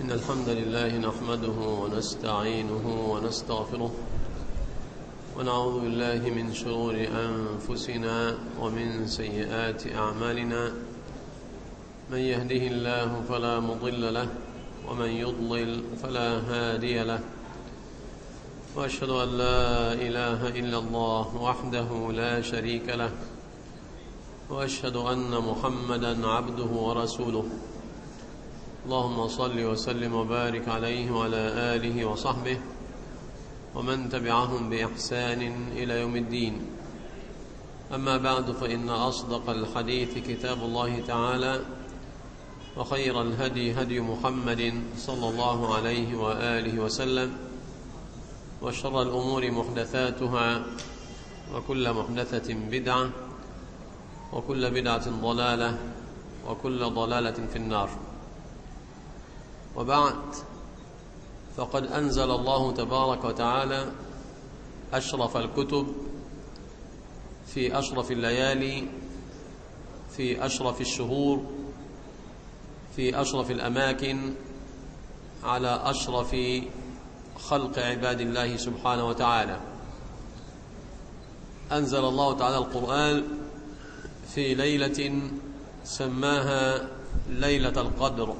إن الحمد لله نحمده ونستعينه ونستغفره ونعوذ بالله من شرور أنفسنا ومن سيئات أعمالنا. من يهده الله فلا مضل له ومن يضلل فلا هادي له، وأشهد أن لا إله إلا الله وحده لا شريك له، وأشهد أن محمدا عبده ورسوله. اللهم صل وسلم وبارك عليه وعلى آله وصحبه ومن تبعهم بإحسان إلى يوم الدين. أما بعد، فإن أصدق الحديث كتاب الله تعالى، وخير الهدي هدي محمد صلى الله عليه وآله وسلم، وشر الأمور محدثاتها، وكل محدثة بدعة، وكل بدعة ضلالة، وكل ضلالة في النار. وبعد، فقد أنزل الله تبارك وتعالى أشرف الكتب في أشرف الليالي، في أشرف الشهور، في أشرف الأماكن، على أشرف خلق عباد الله سبحانه وتعالى. أنزل الله تعالى القرآن في ليلة سماها ليلة القدر،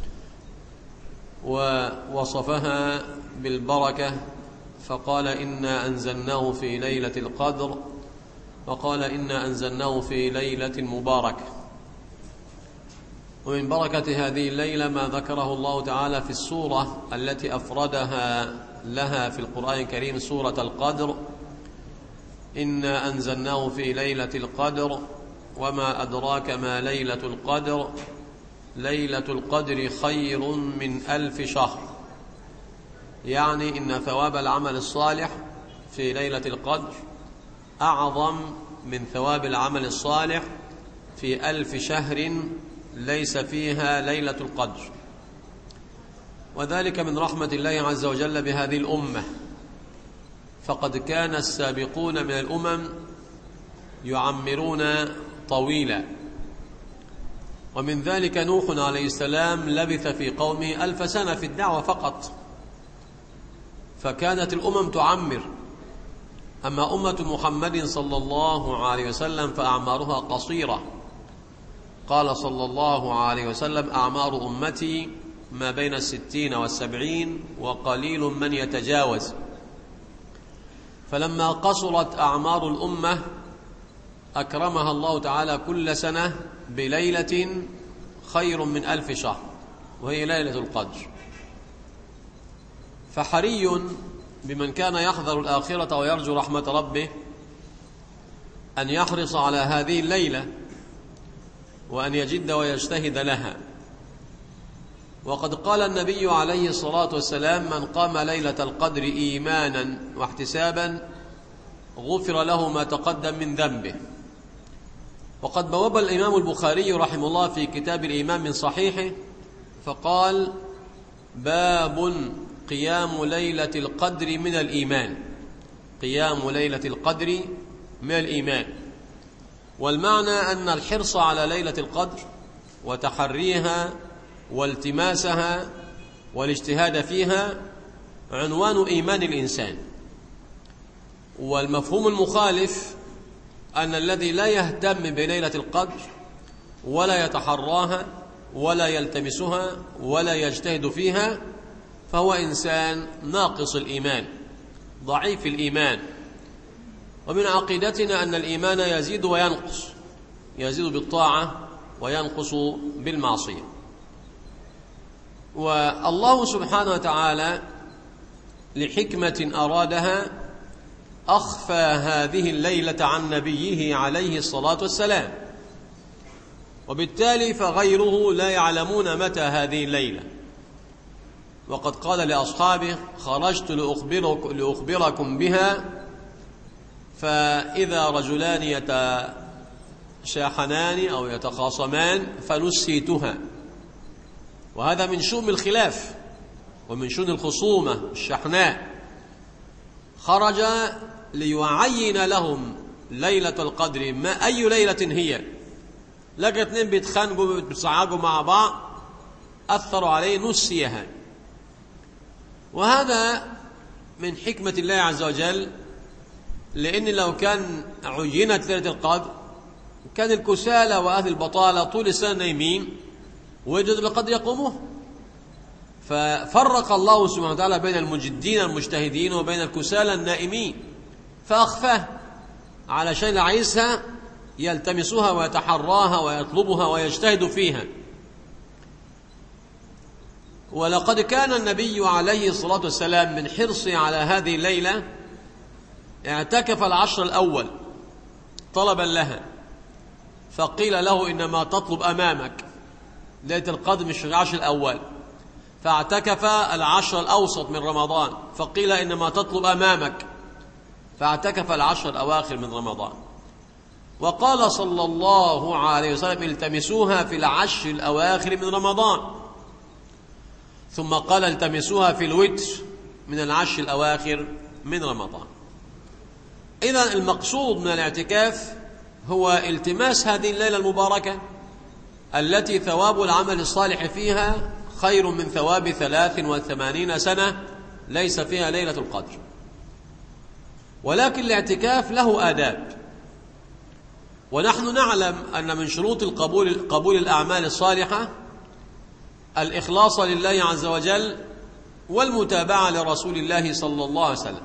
ووصفها بالبركة، فقال إنا أنزلناه في ليلة القدر، وقال إنا أنزلناه في ليلة مباركة. ومن بركة هذه الليلة ما ذكره الله تعالى في السورة التي أفردها لها في القرآن الكريم، سورة القدر: إنا أنزلناه في ليلة القدر وما أدراك ما ليلة القدر، ليلة القدر خير من 1000 شهر. يعني إن ثواب العمل الصالح في ليلة القدر أعظم من ثواب العمل الصالح في 1000 شهر ليس فيها ليلة القدر. وذلك من رحمة الله عز وجل بهذه الأمة، فقد كان السابقون من الأمم يعمرون طويلا، ومن ذلك نوح عليه السلام لبث في قومه 1000 سنة في الدعوة فقط، فكانت الأمم تعمر. أما أمة محمد صلى الله عليه وسلم فأعمارها قصيرة. قال صلى الله عليه وسلم: أعمار أمتي ما بين 60 و70، وقليل من يتجاوز. فلما قصرت أعمار الأمة أكرمها الله تعالى كل سنة بليلة خير من 1000 شهر، وهي ليلة القدر. فحري بمن كان يحذر الآخرة ويرجو رحمة ربه أن يحرص على هذه الليلة، وأن يجد ويجتهد لها. وقد قال النبي عليه الصلاة والسلام: من قام ليلة القدر إيمانا واحتسابا غفر له ما تقدم من ذنبه. وقد بوب الإمام البخاري رحمه الله في كتاب الإيمان من صحيحه فقال: باب قيام ليلة القدر من الإيمان. قيام ليلة القدر من الإيمان. والمعنى أن الحرص على ليلة القدر وتحريها والتماسها والاجتهاد فيها عنوان إيمان الإنسان. والمفهوم المخالف أن الذي لا يهتم بليلة القدر ولا يتحراها ولا يلتمسها ولا يجتهد فيها فهو إنسان ناقص الإيمان، ضعيف الإيمان. ومن عقيدتنا أن الإيمان يزيد وينقص، يزيد بالطاعة وينقص بالمعصية. والله سبحانه وتعالى لحكمة أرادها أخفى هذه الليلة عن نبيه عليه الصلاة والسلام، وبالتالي فغيره لا يعلمون متى هذه الليلة. وقد قال لأصحابه: خرجت لأخبركم بها، فإذا رجلان يتشاحنان أو يتخاصمان فنسيتها. وهذا من شؤم الخلاف ومن شؤم الخصومة الشحناء. خرج ليعين لهم ليلة القدر، ما أي ليلة هي. لقى اتنين بيتخانقوا بيتصعقوا مع بعض، أثروا عليه، نسيها. وهذا من حكمة الله عز وجل، لأن لو كان عينت ليلة القدر كان الكسالى وأهل البطالة طول السنة نايمين ويجدوا بالقدر يقوموه، ففرق الله سبحانه وتعالى بين المجدين المجتهدين وبين الكسالى النائمين، فأخفاه على شيء عايزها يلتمسها ويتحراها ويطلبها ويجتهد فيها. ولقد كان النبي عليه الصلاة والسلام من حرصه على هذه الليلة اعتكف العشر الأول طلبا لها، فقيل له إنما تطلب أمامك، ليلة القدر مش في العشر الأول، فاعتكف العشر الأوسط من رمضان، فقيل إنما تطلب أمامك، فاعتكف العشر الأواخر من رمضان. وقال صلى الله عليه وسلم التمسوها في العشر الأواخر من رمضان، ثم قال التمسوها في الوتر من العشر الأواخر من رمضان. إذن المقصود من الاعتكاف هو التماس هذه الليلة المباركة التي ثواب العمل الصالح فيها خير من ثواب 83 سنة ليس فيها ليلة القدر. ولكن الاعتكاف له آداب، ونحن نعلم أن من شروط قبول الأعمال الصالحة الإخلاص لله عز وجل والمتابعة لرسول الله صلى الله عليه وسلم،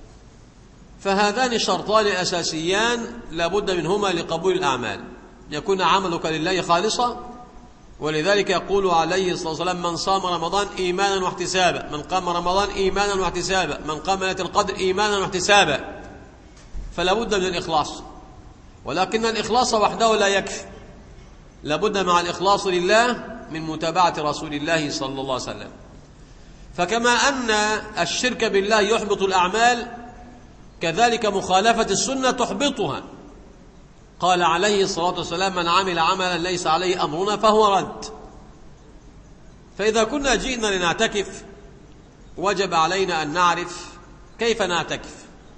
فهذان شرطان أساسيان لا بد منهما لقبول الأعمال، يكون عملك لله خالصا. ولذلك يقول عليه الصلاة والسلام من صام رمضان إيمانا واحتسابا، من قام رمضان إيمانا واحتسابا، من قام ليلة القدر إيمانا واحتسابا، فلا بد من الإخلاص. ولكن الإخلاص وحده لا يكفي، لا بد مع الإخلاص لله من متابعة رسول الله صلى الله عليه وسلم. فكما أن الشرك بالله يحبط الأعمال، كذلك مخالفة السنة تحبطها. قال عليه الصلاة والسلام من عمل عملا ليس عليه أمرنا فهو رد. فإذا كنا جئنا لنعتكف وجب علينا أن نعرف كيف نعتكف،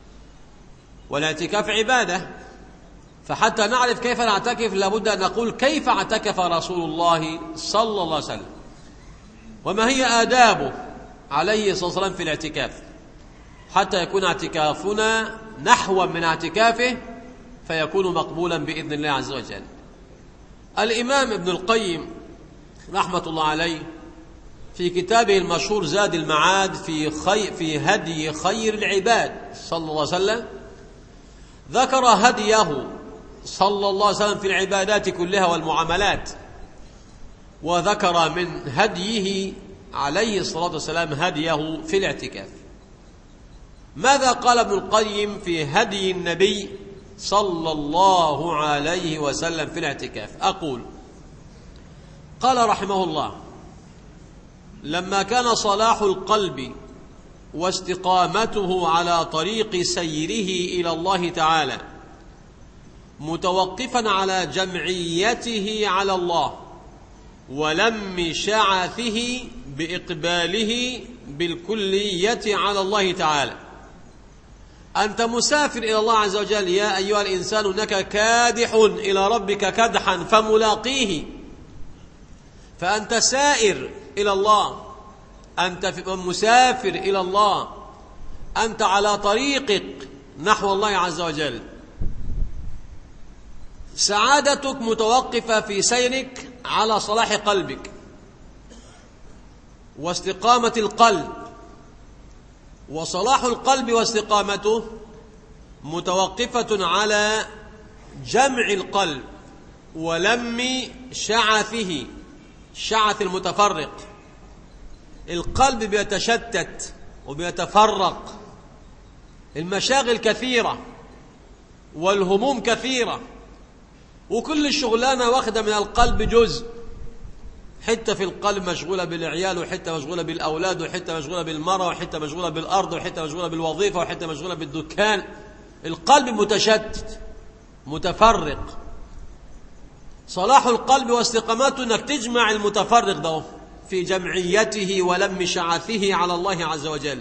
والاعتكاف عبادة، فحتى نعرف كيف نعتكف لابد أن نقول كيف اعتكف رسول الله صلى الله عليه وسلم، وما هي آدابه عليه الصلاة والسلام في الاعتكاف، حتى يكون اعتكافنا نحو من اعتكافه فيكون مقبولا بإذن الله عز وجل. الإمام ابن القيم رحمة الله عليه في كتابه المشهور زاد المعاد في هدي خير العباد صلى الله عليه وسلم ذكر هديه صلى الله عليه وسلم في العبادات كلها والمعاملات، وذكر من هديه عليه الصلاة والسلام هديه في الاعتكاف. ماذا قال ابن القيم في هدي النبي صلى الله عليه وسلم في الاعتكاف؟ أقول قال رحمه الله لما كان صلاح القلب واستقامته على طريق سيره إلى الله تعالى متوقفا على جمعيته على الله ولم شعثه بإقباله بالكلية على الله تعالى. أنت مسافر إلى الله عز وجل يا أيها الإنسان إنك كادح إلى ربك كدحا فملاقيه، فأنت سائر إلى الله، أنت مسافر إلى الله، أنت على طريقك نحو الله عز وجل. سعادتك متوقفة في سيرك على صلاح قلبك واستقامة القلب، وصلاح القلب واستقامته متوقفة على جمع القلب ولم شعثه، شعث المتفرق. القلب بيتشتت وبيتفرق، المشاغل كثيرة والهموم كثيرة، وكل الشغلانة واخدة من القلب جزء، حتة في القلب مشغولة بالعيال، وحتة مشغولة بالأولاد، وحتة مشغولة بالمرأة، وحتة مشغولة بالأرض، وحتة مشغولة بالوظيفة، وحتة مشغولة بالدكان. القلب متشتت متفرق. صلاح القلب واستقامته انك تجمع المتفرق ده في جمعيته ولم شعثه على الله عز وجل.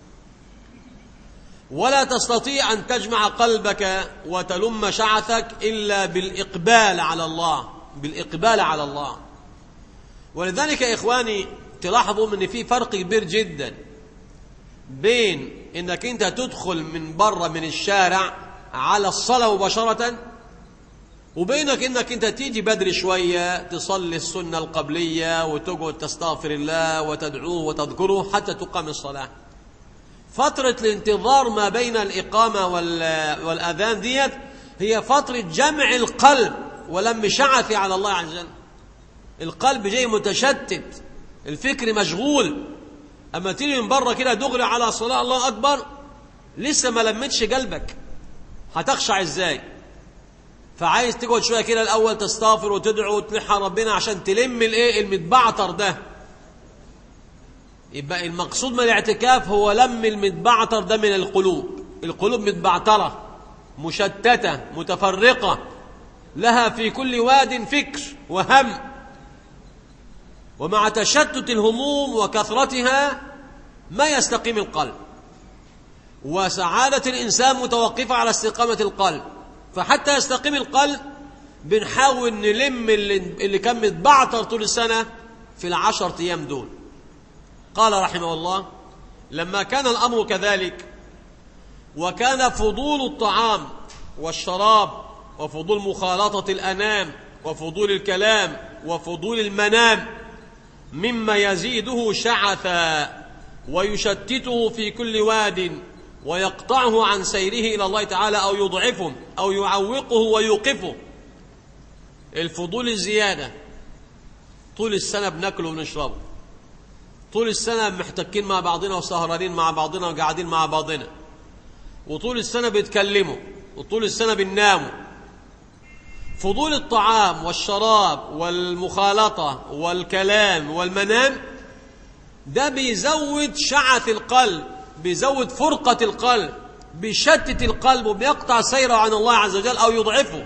ولا تستطيع أن تجمع قلبك وتلم شعثك إلا بالإقبال على الله، بالإقبال على الله. ولذلك يا إخواني تلاحظوا أن في فرق كبير جدا بين انك انت تدخل من بره من الشارع على الصلاة مباشرة، وبينك انك انت تيجي بدري شوية تصلي السنة القبلية وتقعد تستغفر الله وتدعوه وتذكره حتى تقام الصلاة. فترة الانتظار ما بين الإقامة والأذان ديت هي فترة جمع القلب ولم شعث على الله عز وجل. القلب جاي متشتت، الفكر مشغول. أما تيجي من بره كده دغري على صلاة الله أكبر لسه ما لمتش قلبك، هتخشع ازاي؟ فعايز تقعد شوية كده الأول تستغفر وتدعو وتلحى ربنا عشان تلم المتبعتر ده. يبقى المقصود من الاعتكاف هو لم المتبعتر ده من القلوب. القلوب متبعترة مشتتة متفرقة، لها في كل واد فكر وهم، ومع تشتت الهموم وكثرتها ما يستقيم القلب، وسعادة الإنسان متوقفة على استقامة القلب. فحتى يستقيم القلب بنحاول نلم اللي كان متبعتر طول السنة في 10 أيام دول. قال رحمه الله: لما كان الأمر كذلك، وكان فضول الطعام والشراب وفضول مخالطة الأنام وفضول الكلام وفضول المنام مما يزيده شعثا ويشتته في كل واد ويقطعه عن سيره إلى الله تعالى أو يضعفه أو يعوقه ويوقفه. الفضول الزيادة، طول السنة بناكله وبنشربه، طول السنة محتكين مع بعضنا وسهرانين مع بعضنا وقاعدين مع بعضنا، وطول السنة بيتكلموا، وطول السنة بنناموا. فضول الطعام والشراب والمخالطة والكلام والمنام ده بيزود شعث القلب، بيزود فرقة القلب، بيشتت القلب وبيقطع سيره عن الله عز وجل أو يضعفه.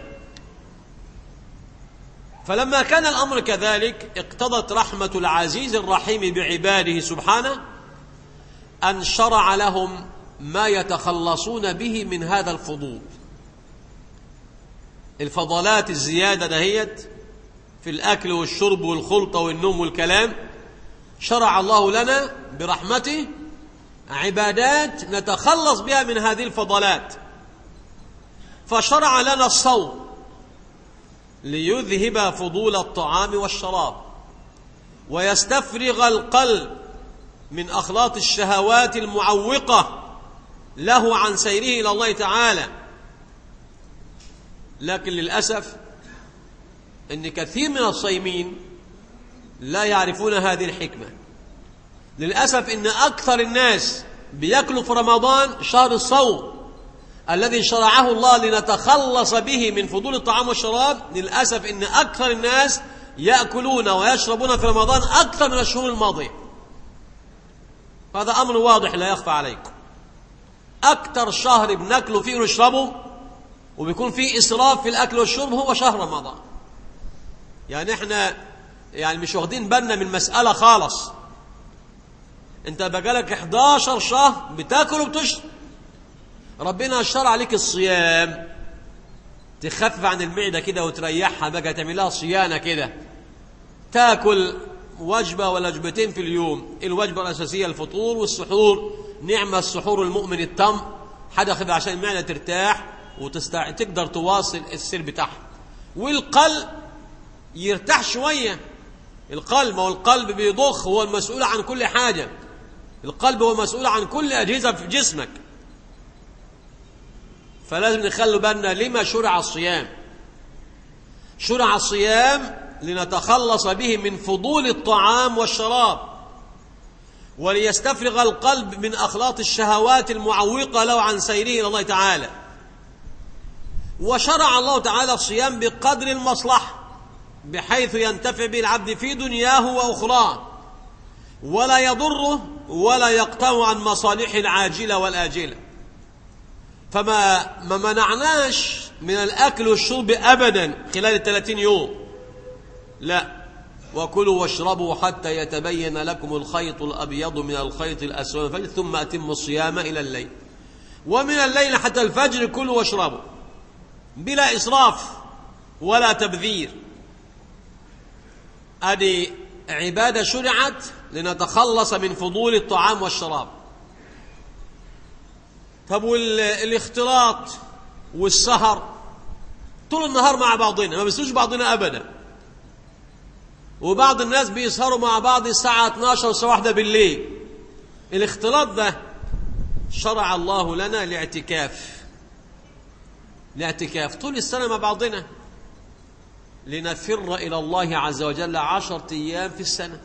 فلما كان الأمر كذلك اقتضت رحمة العزيز الرحيم بعباده سبحانه أن شرع لهم ما يتخلصون به من هذا الفضول. الفضلات الزيادة دهيت في الأكل والشرب والخلطة والنوم والكلام، شرع الله لنا برحمته عبادات نتخلص بها من هذه الفضلات. فشرع لنا الصوم ليذهب فضول الطعام والشراب ويستفرغ القلب من أخلاط الشهوات المعوقة له عن سيره إلى الله تعالى. لكن للأسف أن كثير من الصائمين لا يعرفون هذه الحكمة. للأسف أن أكثر الناس بيأكلوا في رمضان شهر الصوم الذي شرعه الله لنتخلص به من فضول الطعام والشراب. للأسف أن أكثر الناس يأكلون ويشربون في رمضان أكثر من الشهور الماضية. هذا أمر واضح لا يخفى عليكم. أكثر شهر بنأكله فيه ونشربه وبيكون فيه إسراف في الأكل والشرب هو شهر رمضان. يعني إحنا مش واخدين بالنا من مسألة خالص. أنت بقالك 11 شهر بتاكل وبتشرب. ربنا شرع عليك الصيام تخفف عن المعدة كده وتريحها، بقى تعملها صيانة كده، تاكل وجبة ولا وجبتين في اليوم. الوجبة الأساسية الفطور، والسحور نعم السحور المؤمن التم حدخ عشان المعدة ترتاح وتقدر تواصل السير بتاعها. والقلب يرتاح شوية. القلب والقلب بيضخ، هو المسؤول عن كل حاجة. القلب هو مسؤول عن كل أجهزة في جسمك. فلازم نخلوا بالنا لما شرع الصيام. شرع الصيام لنتخلص به من فضول الطعام والشراب وليستفرغ القلب من أخلاط الشهوات المعوقة له عن سيره إلى الله تعالى. وشرع الله تعالى الصيام بقدر المصلحة بحيث ينتفع به العبد في دنياه وأخراه ولا يضره ولا يقطع عن مصالحه العاجلة والآجلة. فما منعناش من الأكل والشرب أبدا خلال 30 يوم، لا. وكلوا واشربوا حتى يتبين لكم الخيط الأبيض من الخيط الأسود من الفجر ثم أتموا الصيام إلى الليل ومن الليل حتى الفجر كلوا واشربوا بلا إسراف ولا تبذير. هذه عبادة شرعت لنتخلص من فضول الطعام والشراب. طب والاختلاط والسهر طول النهار مع بعضنا، ما بيسوش بعضنا أبدا. وبعض الناس بيسهروا مع بعض الساعة 12 والساعة 1 بالليل. الاختلاط ده شرع الله لنا الاعتكاف طول السنة مع بعضنا، لنفر إلى الله عز وجل 10 أيام في السنة،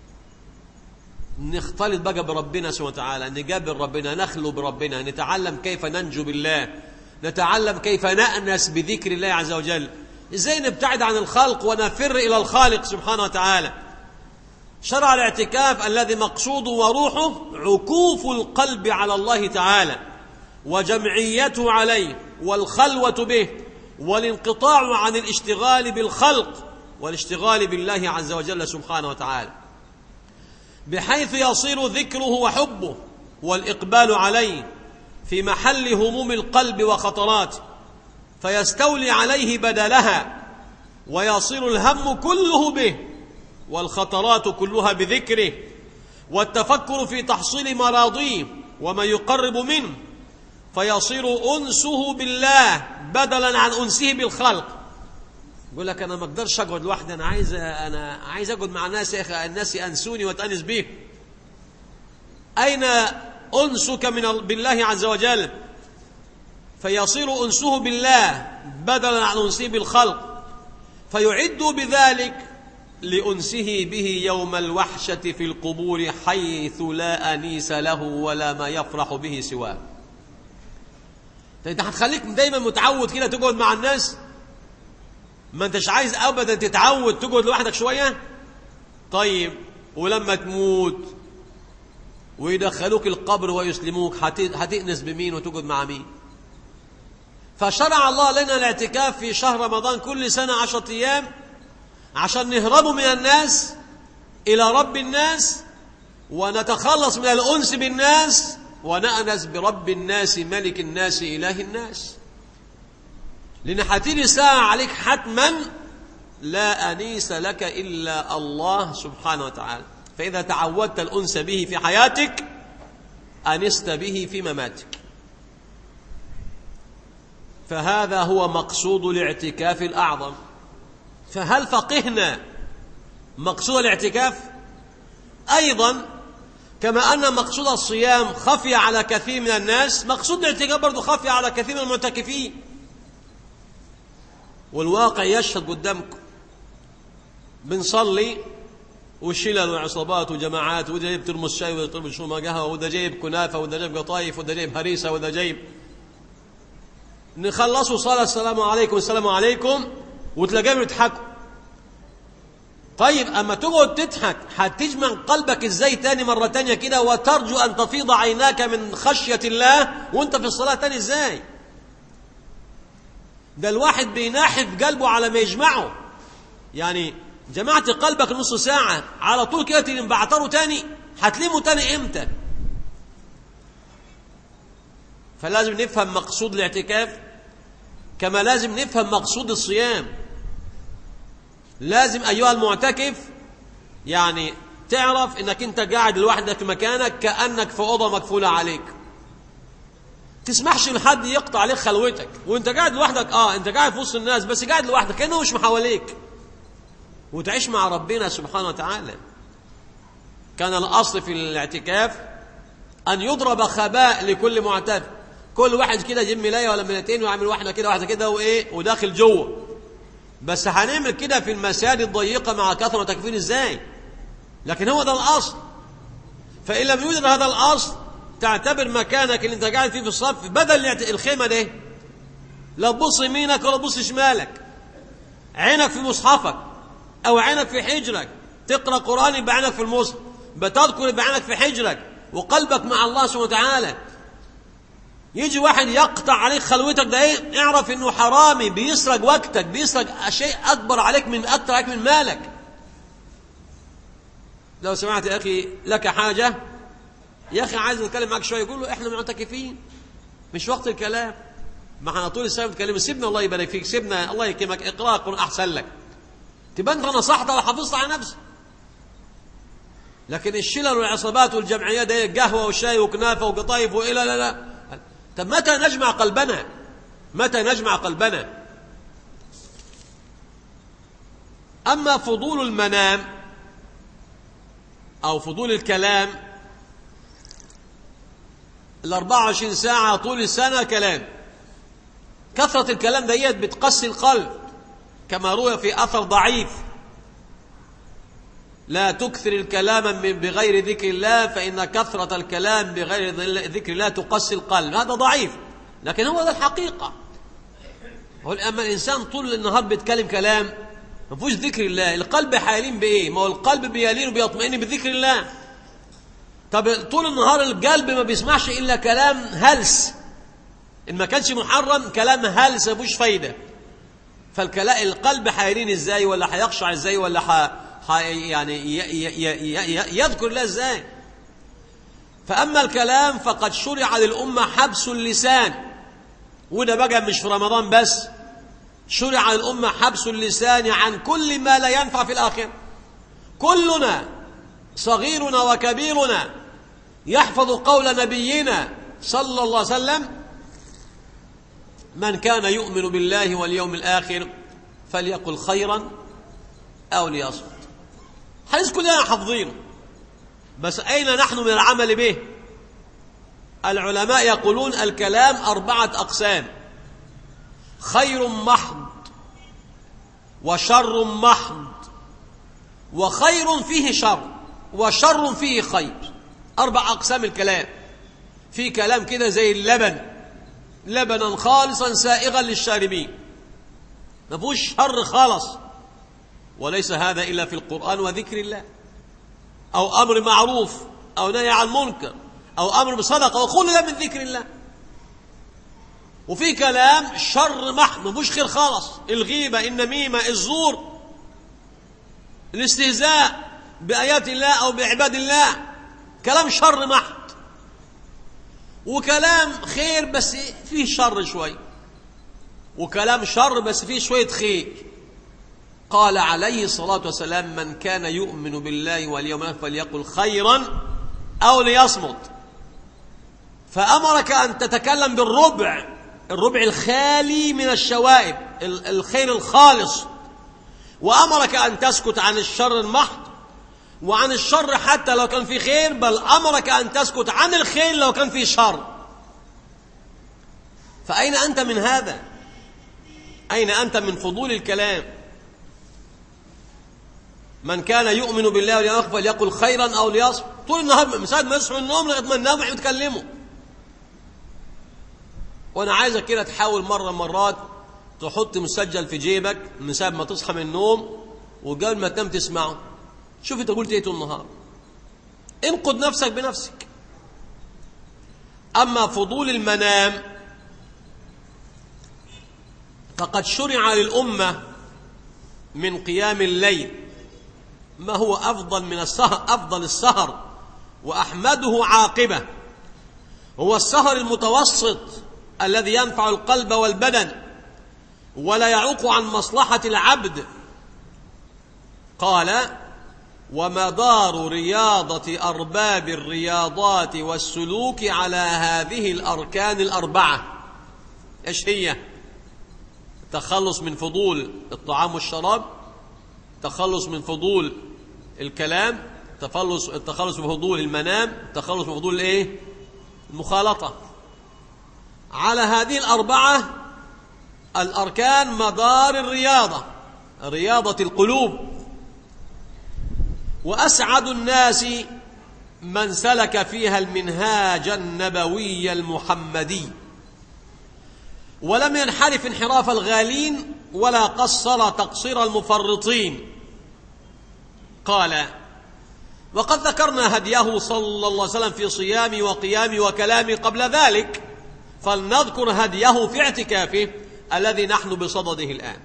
نختلط بقى بربنا سبحانه وتعالى، نقابل ربنا، نخلو بربنا، نتعلم كيف ننجو بالله، نتعلم كيف نأنس بذكر الله عز وجل، ازاي نبتعد عن الخلق ونفر إلى الخالق سبحانه وتعالى. شرع الاعتكاف الذي مقصوده وروحه عكوف القلب على الله تعالى وجمعيته عليه والخلوة به والانقطاع عن الاشتغال بالخلق والاشتغال بالله عز وجل سبحانه وتعالى، بحيث يصير ذكره وحبه والإقبال عليه في محل هموم القلب وخطراته، فيستولي عليه بدلها، ويصير الهم كله به والخطرات كلها بذكره، والتفكر في تحصيل مراضيه وما يقرب منه، فيصير أنسه بالله بدلا عن أنسه بالخلق. يقول لك أنا ما أقدرش أقعد لوحدي، أنا عايز أقعد مع الناس يا أخي، الناس يأنسوني وأتأنس بهم. أين أنسك بالله عز وجل؟ فيصير أنسه بالله بدلا عن أنسه بالخلق، فيعد بذلك لأنسه به يوم الوحشة في القبور، حيث لا أنيس له ولا ما يفرح به سواه. انت هتخليك دايما متعود كده تقعد مع الناس؟ ما انتش عايز ابدا تتعود تقعد لوحدك شوية؟ طيب ولما تموت ويدخلوك القبر ويسلموك هتأنس بمين وتقعد مع مين؟ فشرع الله لنا الاعتكاف في شهر رمضان كل سنة 10 أيام، عشان نهربوا من الناس إلى رب الناس، ونتخلص من الأنس بالناس، ونأنس برب الناس ملك الناس إله الناس. لأن هتيجي ساعة عليك حتما لا أنيس لك إلا الله سبحانه وتعالى، فإذا تعودت الأنس به في حياتك أنست به في مماتك. فهذا هو مقصود الاعتكاف الأعظم. فهل فقهنا مقصود الاعتكاف؟ أيضا كما أن مقصود الصيام خفي على كثير من الناس، مقصود الاعتكاف برضو خفي على كثير من المعتكفين، والواقع يشهد قدامكم. بنصلي وشلل وعصابات وجماعات، وده جايب ترمس شاي وده ترمس شومة قهوة وده جايب كنافة وده جايب قطايف وده جايب هريسة وده جايب، نخلصوا صلاة السلام عليكم السلام عليكم وتلاقيهم يضحكوا. طيب أما تقعد تضحك هتجمع قلبك ازاي تاني مرة تانية كده وترجو أن تفيض عيناك من خشية الله وانت في الصلاة تاني ازاي؟ ده الواحد بيناحف قلبه على ما يجمعه. يعني جمعت قلبك نص ساعة على طول كده تنبعتره تاني، هتلمه تاني امتى؟ فلازم نفهم مقصود الاعتكاف كما لازم نفهم مقصود الصيام. لازم أيها المعتكف يعني تعرف انك انت قاعد لوحدك في مكانك كأنك في أوضة مقفولة عليك، تسمحش لحد يقطع عليك خلوتك وانت قاعد لوحدك. انت قاعد في وسط الناس بس قاعد لوحدك كأنه مش محاوليك، وتعيش مع ربنا سبحانه وتعالى. كان الأصل في الاعتكاف أن يضرب خباء لكل معتكف، كل واحد كده يجيب ملاية ولا ملايتين ويعمل واحدة كده وإيه وداخل جوه. بس هنعمل كده في المساجد الضيقة مع كثرة المعتكفين ازاي؟ لكن هو ده الأصل. فإن لم يوجد هذا الأصل تعتبر مكانك اللي انت قاعد فيه في الصف بدل الخيمة ده، لا تبص يمينك ولا تبص شمالك، عينك في مصحفك أو عينك في حجرك، تقرأ قرآن يبقى عينك في المصحف، بتذكر يبقى عينك في حجرك وقلبك مع الله سبحانه وتعالى. يجي واحد يقطع عليك خلوتك ده ايه؟ اعرف انه حرامي بيسرق وقتك، بيسرق شيء اكبر عليك من اكتر عليك من مالك. لو سمعت يا اخي لك حاجة، يا اخي عايز نتكلم معك شوية، يقول له احنا معتكفين مش وقت الكلام، ما احنا طول السنة بنتكلم، سيبنا الله يبارك فيك، سيبنا الله يكرمك، اقرأ القرآن احسن لك، تبقى انت نصحت وحافظت على نفسك. لكن الشلل والعصابات والجمعيات ده قهوة وشاي وكنافة وقطايف وإلى لا طب متى نجمع قلبنا؟ متى نجمع قلبنا؟ أما فضول المنام أو فضول الكلام، 24 ساعة طول السنة كلام. كثرة الكلام ديت بتقسي القلب، كما روى في أثر ضعيف: لا تكثر الكلام بغير ذكر الله فإن كثرة الكلام بغير ذكر الله تقسي القلب. هذا ضعيف، لكن هو ده الحقيقة. أما الإنسان طول النهار بيتكلم كلام ما فيهوش ذكر الله، القلب حالين بإيه؟ ما هو القلب بيلين وبيطمئن بذكر الله. طب طول النهار القلب ما بيسمعش إلا كلام هلس، إن ما كانش محرم كلام هلس ما فيهوش فايدة. فالكلام القلب حالين إزاي؟ ولا هيخشع إزاي؟ ولا يعني يذكر الله إزاي؟ فأما الكلام فقد شرع للأمة حبس اللسان، وده بقى مش في رمضان بس، شرع للأمة حبس اللسان عن كل ما لا ينفع في الآخرة. كلنا صغيرنا وكبيرنا يحفظ قول نبينا صلى الله عليه وسلم: من كان يؤمن بالله واليوم الآخر فليقل خيرا أو ليصمت. حديث كلنا حافظينه، بس أين نحن من العمل به؟ العلماء يقولون الكلام 4 أقسام: خير محض، وشر محض، وخير فيه شر، وشر فيه خير. 4 أقسام الكلام. في كلام كده زي اللبن، لبنا خالصا سائغا للشاربين، ما فيهوش شر خالص، وليس هذا إلا في القرآن وذكر الله، أو أمر معروف أو نهي عن منكر أو أمر بصدقة، وكل ده من ذكر الله. وفي كلام شر محض ما فيهوش خير خالص: الغيبة، النميمة، الزور، الاستهزاء بآيات الله أو بعباد الله، كلام شر محض. وكلام خير بس فيه شر شوي، وكلام شر بس فيه شوية خير. قال عليه الصلاة والسلام: من كان يؤمن بالله واليوم الآخر فليقل خيرا أو ليصمت. فأمرك أن تتكلم بالربع، الربع الخالي من الشوائب، الخير الخالص، وأمرك أن تسكت عن الشر المحض وعن الشر حتى لو كان في خير، بل أمرك أن تسكت عن الخير لو كان في شر. فأين أنت من هذا؟ أين أنت من فضول الكلام؟ من كان يؤمن بالله واليوم الآخر فليقل خيرا أو ليصمت. طول النهار من ساعة ما يصحوا النوم لغاية ما يناموا يتكلموا. وأنا عايزك كده تحاول مرة مرات تحط مسجل في جيبك من ساعة ما تصحى من النوم وقبل ما تنام تسمعه. شوف انت قلت ايه طول النهار، انقد نفسك بنفسك. أما فضول المنام فقد شرع للأمة من قيام الليل ما هو أفضل من السهر، أفضل السهر وأحمده عاقبة هو السهر المتوسط الذي ينفع القلب والبدن ولا يعوق عن مصلحة العبد. قال: ومدار رياضة أرباب الرياضات والسلوك على هذه الأركان الأربعة. إيش هي؟ التخلص من فضول الطعام والشراب، التخلص من فضول الكلام، التخلص من فضول المنام، التخلص من فضول الايه؟ المخالطة. على هذه الأربعة الأركان مدار الرياضة، رياضة القلوب. وأسعد الناس من سلك فيها المنهاج النبوي المحمدي ولم ينحرف انحراف الغالين ولا قصر تقصير المفرطين. قال: وقد ذكرنا هديه صلى الله عليه وسلم في صيام وقيام وكلام قبل ذلك، فلنذكر هديه في اعتكافه الذي نحن بصدده الآن.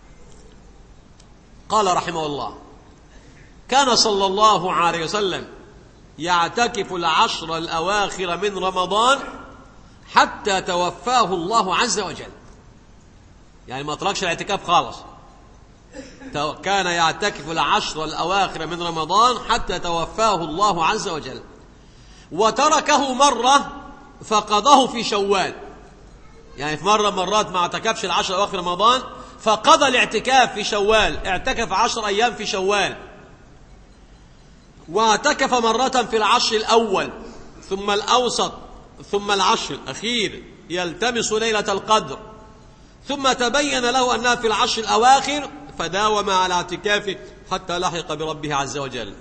قال رحمه الله: كان صلى الله عليه وسلم يعتكف العشر الأواخر من رمضان حتى توفاه الله عز وجل. يعني ما تركش الاعتكاف خالص، كان يعتكف العشر الأواخر من رمضان حتى توفاه الله عز وجل. وتركه مرة فقضاه في شوال، يعني في مرة مرات ما اعتكفش العشر أواخر رمضان، فقضى الاعتكاف في شوال، اعتكف 10 أيام في شوال، واعتكف مرة في العشر الأول ثم الأوسط ثم العشر الأخير يلتمس ليلة القدر، ثم تبين له أنها في العشر الأواخر فداوم على اعتكافه حتى لحق بربه عز وجل.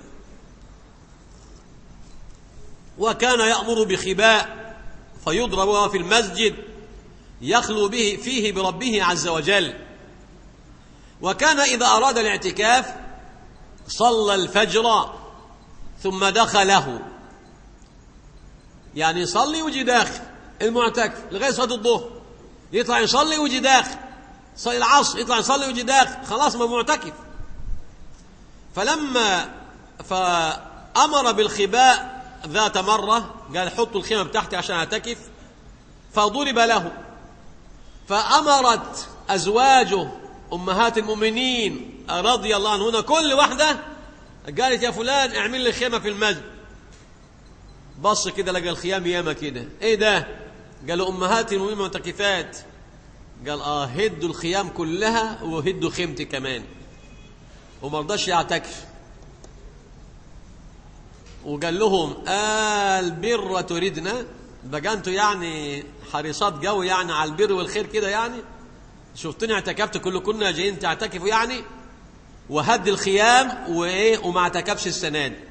وكان يأمر بخباء فيضرب وهو في المسجد يخلو به فيه بربه عز وجل. وكان إذا أراد الاعتكاف صلى الفجر ثم دخله، يعني يصلي ويجي داخل المعتكف لغاية صلاة الظهر، يطلع يصلي ويجي داخل، صلي العصر يطلع يصلي ويجي داخل، خلاص ما معتكف. فأمر بالخباء ذات مرة، قال حطوا الخيمة بتاعتي عشان أعتكف، فضرب له، فأمرت أزواجه أمهات المؤمنين رضي الله عنهن كل واحدة قالت يا فلان اعمل لي خيمة في المسجد. بص كده لقى الخيام ياما كده، ايه ده؟ قالوا أمهات المؤمنين معتكفات. قال هدوا الخيام كلها وهدوا خيمتي كمان، وما رضاش يعتكف. وقال لهم البر تريدنا، بقى انتوا يعني حريصات جو يعني على البر والخير كده، يعني شفتوني اعتكفت كنا جايين تعتكفوا يعني، وهد الخيام وايه وما اعتكفش السنه دي.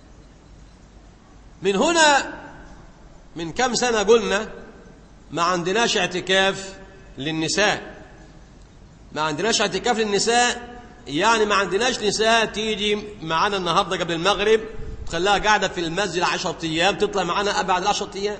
من هنا من كم سنه قلنا ما عندناش اعتكاف للنساء، ما عندناش اعتكاف للنساء، يعني ما عندناش نساء تيجي معانا النهارده قبل المغرب تخليها قاعده في المسجد 10 ايام تطلع معانا بعد 10 ايام.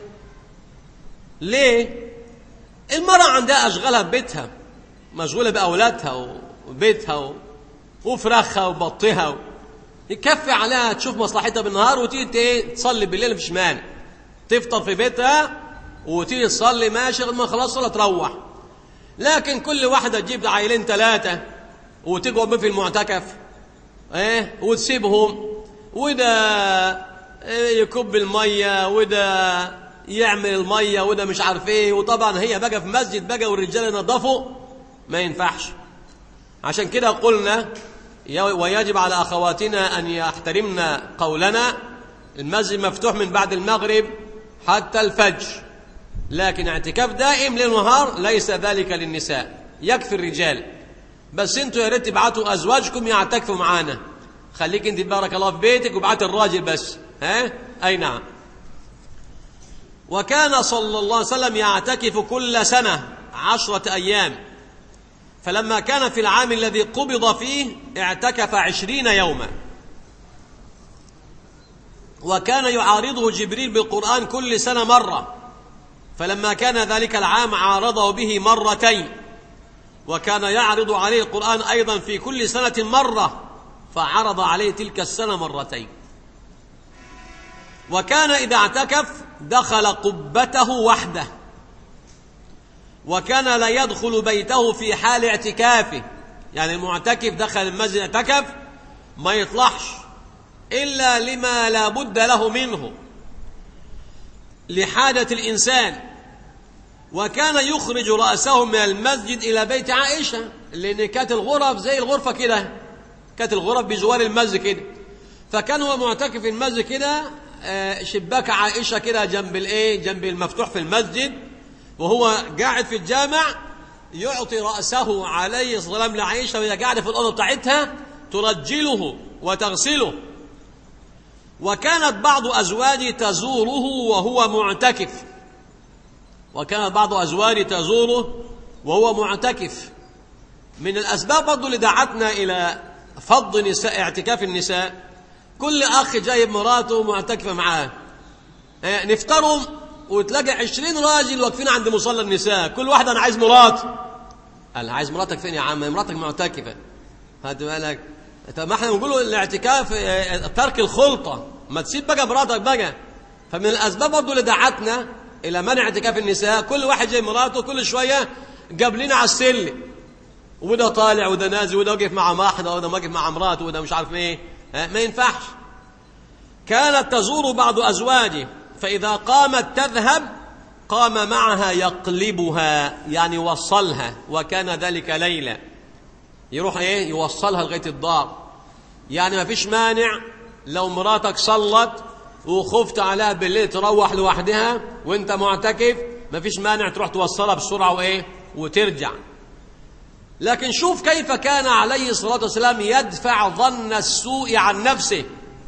ليه؟ المرأة عندها أشغالها ببيتها، مشغولة بأولادها وبيتها وفراخها وبطها، يكفي عليها تشوف مصلحتها بالنهار وتيجي تصلي بالليل مفيش مانع، تفطر في بيتها وتيجي تصلي ماشي ما خلاص صلاة تروح. لكن كل واحدة تجيب عيلين 3 وتقعد بهم في المعتكف وتسيبهم، وده يكب المية وده يعمل المية وده مش عارف ايه، وطبعا هي بقى في مسجد بقى والرجال ينظفوا، ما ينفعش. عشان كده قلنا ويجب على أخواتنا أن يحترمن قولنا، المسجد مفتوح من بعد المغرب حتى الفجر، لكن اعتكاف دائم ليل ونهار ليس ذلك للنساء، يكفي الرجال. بس انتوا يا ريت تبعتوا أزواجكم يعتكفوا معانا، خليك انت بارك الله في بيتك وابعت الراجل بس. أي نعم. وكان صلى الله عليه وسلم يعتكف كل سنة 10 أيام، فلما كان في العام الذي قبض فيه اعتكف 20 يوما. وكان يعارضه جبريل بالقرآن كل سنة مرة، فلما كان ذلك العام عارضه به مرتين، وكان يعرض عليه القرآن أيضا في كل سنة مرة، فعرض عليه تلك السنة مرتين. وكان إذا اعتكف دخل قبته وحده، وكان لا يدخل بيته في حال اعتكافه، يعني المعتكف دخل المسجد اعتكف ما يطلعش إلا لما لا بد له منه لحاجة الإنسان. وكان يخرج رأسه من المسجد إلى بيت عائشة، لأن كانت الغرف زي الغرفة كده، كانت الغرف بجوار المسجد كده، فكان هو معتكف في المسجد كده، شباك عائشة كده جنب المفتوح في المسجد، وهو قاعد في الجامع يعطي رأسه عليه الصلاة والسلام لعائشة وهي قاعدة في الأوضة بتاعتها ترجله وتغسله. وكانت بعض أزواجه تزوره وهو معتكف، وكانت بعض أزواجه تزوره وهو معتكف. من الأسباب برضو اللي دعتنا إلى فض اعتكاف النساء، كل أخ جايب مراته معتكفة معاه، نفترهم وتلاقي 20 راجل واقفين عند مصلى النساء، كل واحد أنا عايز مرات. قال عايز مراتك فين يا عم؟ مراتك معتكفة. هات بالك، ما احنا بنقولوا الاعتكاف ترك الخلطة، ما تسيب بقى مراتك بقى. فمن الأسباب برضو اللي دعتنا إلى منع اعتكاف النساء، كل واحد جاي مراته كل شوية قابلين على السلم، وده طالع وده نازل وده واقف مع واحدة وده واقف مع مراته وده مش عارف ايه، ما ينفعش. كانت تزور بعض أزواجه، فإذا قامت تذهب قام معها يقلبها يعني وصلها، وكان ذلك ليلة، يروح يوصلها لغاية الدار. يعني ما فيش مانع لو مراتك صلت وخفت عليها بالليل تروح لوحدها وانت معتكف، ما فيش مانع تروح توصلها بسرعة وترجع. لكن شوف كيف كان عليه الصلاة والسلام يدفع ظن السوء عن نفسه.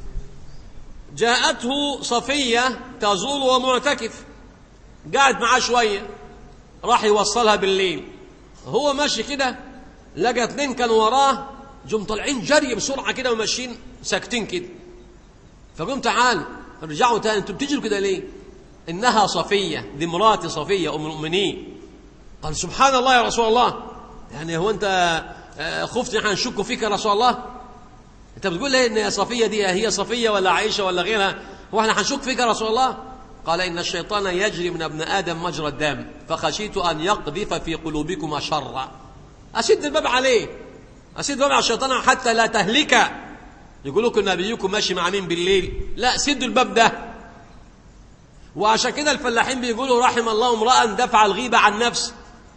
جاءته صفية تزول ومعتكف، قاعد معاه شوية، راح يوصلها بالليل، هو ماشي كده لقى 2 كانوا وراه، جم طالعين جري بسرعة كده وماشيين ساكتين كده، فقوم تعال رجعوا تاني، انتوا بتجروا كده ليه؟ إنها صفية، دي مراتي صفية أم المؤمنين. قال سبحان الله يا رسول الله، يعني هو أنت خفت نحن نشك فيك يا رسول الله؟ أنت بتقول ليه إن صفية دي هي صفية ولا عائشة ولا غيرها، هو احنا هنشك فيك يا رسول الله؟ قال إن الشيطان يجري من ابن آدم مجرى الدم، فخشيت أن يقذف في قلوبكما شرا. أسد الباب عليه، أسد الباب على الشيطان حتى لا تهلك. يقول لكم نبيكم ماشي مع مين بالليل؟ لا، سدوا الباب ده. وعشان كده الفلاحين بيقولوا رحم الله امرأ دفع الغيبة عن نفسه.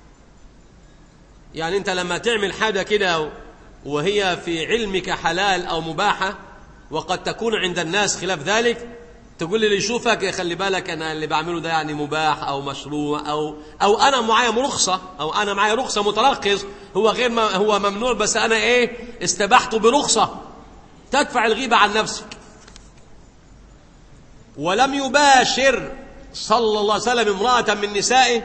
يعني انت لما تعمل حاجة كده وهي في علمك حلال او مباحة، وقد تكون عند الناس خلاف ذلك، تقول لي اللي يشوفك خلي بالك انا اللي بعمله ده يعني مباح او مشروع او انا معايا رخصة، او انا معايا رخصة مترخص، هو ممنوع بس انا استبحته برخصة. تدفع الغيبة عن نفسك. ولم يباشر صلى الله عليه وسلم امرأة من نسائه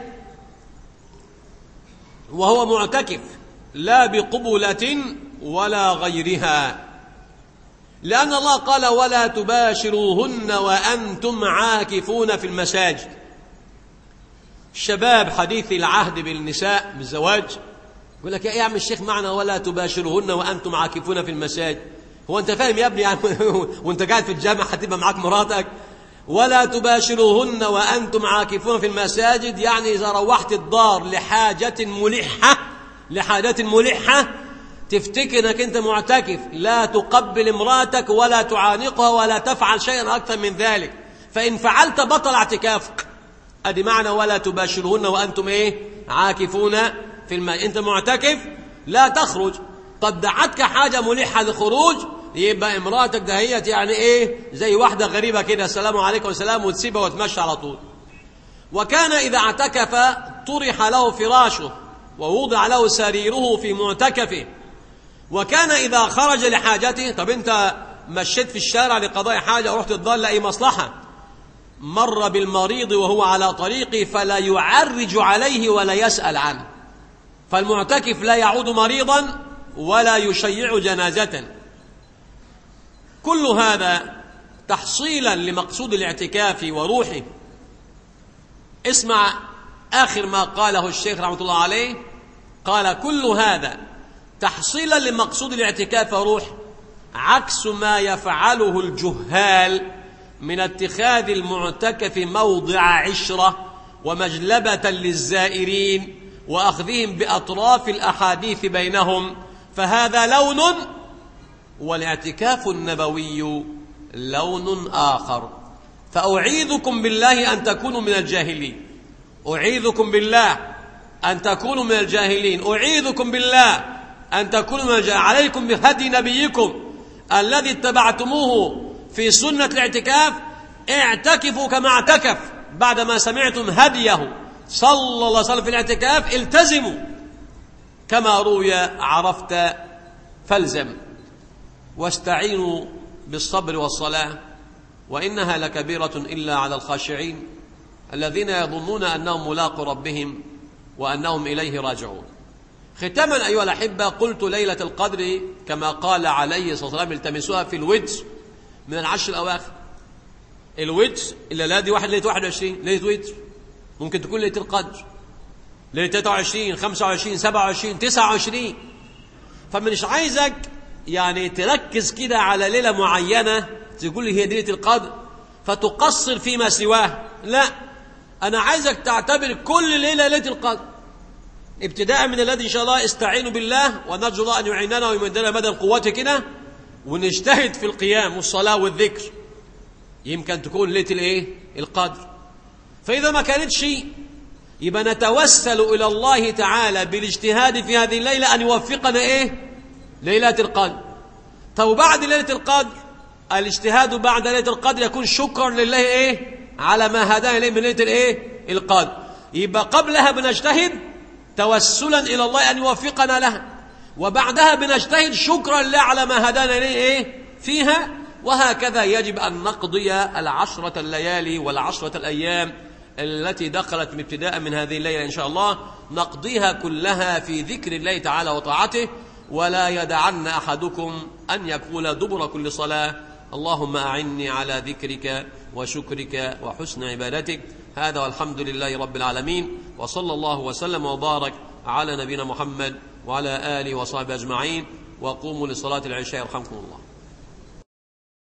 وهو معتكف، لا بقبلة ولا غيرها، لأن الله قال ولا تباشروهن وأنتم عاكفون في المساجد. الشباب حديث العهد بالنساء بالزواج يقول لك يا عم الشيخ معنى ولا تباشروهن وأنتم عاكفون في المساجد، هو أنت فاهم يا ابني يعني وأنت قاعد في الجامع هتبقى معاك مراتك؟ ولا تباشروهن وأنتم عاكفون في المساجد يعني إذا روحت الدار لحاجة ملحة تفتكر أنك أنت معتكف، لا تقبل امراتك ولا تعانقها ولا تفعل شيئا أكثر من ذلك، فإن فعلت بطل اعتكافك. أدي معنى ولا تباشروهن وأنتم عاكفون في المساجد. أنت معتكف لا تخرج، قد دعتك حاجة ملحة للخروج، يبقى امراتك دهيت يعني زي واحدة غريبة كده، السلام عليكم والسلام، وتسيبها وتمشي على طول. وكان إذا اعتكف طرح له فراشه ووضع له سريره في معتكفه. وكان إذا خرج لحاجته، طب أنت مشيت في الشارع لقضاء حاجة ورحت الدار لأي مصلحة، مر بالمريض وهو على طريقه فلا يعرج عليه ولا يسأل عنه، فالمعتكف لا يعود مريضا ولا يشيع جنازة. كل هذا تحصيلا لمقصود الاعتكاف وروحه. اسمع آخر ما قاله الشيخ رحمة الله عليه، قال كل هذا تحصيلا لمقصود الاعتكاف وروح، عكس ما يفعله الجهال من اتخاذ المعتكف موضع عشرة ومجلبة للزائرين وأخذهم بأطراف الأحاديث بينهم، فهذا لون، والاعتكاف النبوي لون آخر. فأعيذكم بالله أن تكونوا من الجاهلين، أعيذكم بالله أن تكونوا من الجاهلين، أعيذكم بالله أن تكونوا من الجاهلين. عليكم بهدي نبيكم الذي اتبعتموه في سنة الاعتكاف، اعتكفوا كما اعتكف. بعدما سمعتم هديه صلى الله عليه وسلم في الاعتكاف التزموا كما روي عرفت فالزم. واستعينوا بالصبر والصلاة وإنها لكبيرة إلا على الخاشعين الذين يظنون أنهم ملاقوا ربهم وأنهم إليه راجعون. ختاما أيها الأحبة، قلت ليلة القدر كما قال عليه الصلاة والسلام التمسوها في الوتر من العشر الأواخر. الوتر إلا دي ليلة 21 ليلة وتر، ممكن تكون ليلة القدر ليلة 23 25 27 29. فمش عايزك يعني تركز كده على ليلة معينة تقول لي هي ليلة القدر فتقصر فيما سواه، لا، أنا عايزك تعتبر كل ليلة ليلة القدر، ابتداء من الذي إن شاء الله استعينوا بالله ونرجو الله أن يعيننا ويمدنا مدى القوة كده، ونجتهد في القيام والصلاة والذكر، يمكن تكون ليلة القدر. فإذا ما كانتش يبقى نتوسل إلى الله تعالى بالاجتهاد في هذه الليلة أن يوفقنا إيه؟ ليلة القدر. طب بعد ليلة القدر الاجتهاد بعد ليلة القدر يكون شكرا لله إيه؟ على ما هدانا إليه من ليلة الإيه؟ القدر. يبقى قبلها بنجتهد توسلا إلى الله أن يوفقنا لها، وبعدها بنجتهد شكرا لله على ما هدانا إليه إيه؟ فيها. وهكذا يجب أن نقضي 10 الليالي وال10 الأيام التي دخلت ابتداء من هذه الليلة إن شاء الله، نقضيها كلها في ذكر الله تعالى وطاعته. ولا يدعن أحدكم أن يقول دبر كل صلاة اللهم أعني على ذكرك وشكرك وحسن عبادتك. هذا والحمد لله رب العالمين، وصلى الله وسلم وبارك على نبينا محمد وعلى آله وصحبه أجمعين. وقوموا لصلاة العشاء يرحمكم الله.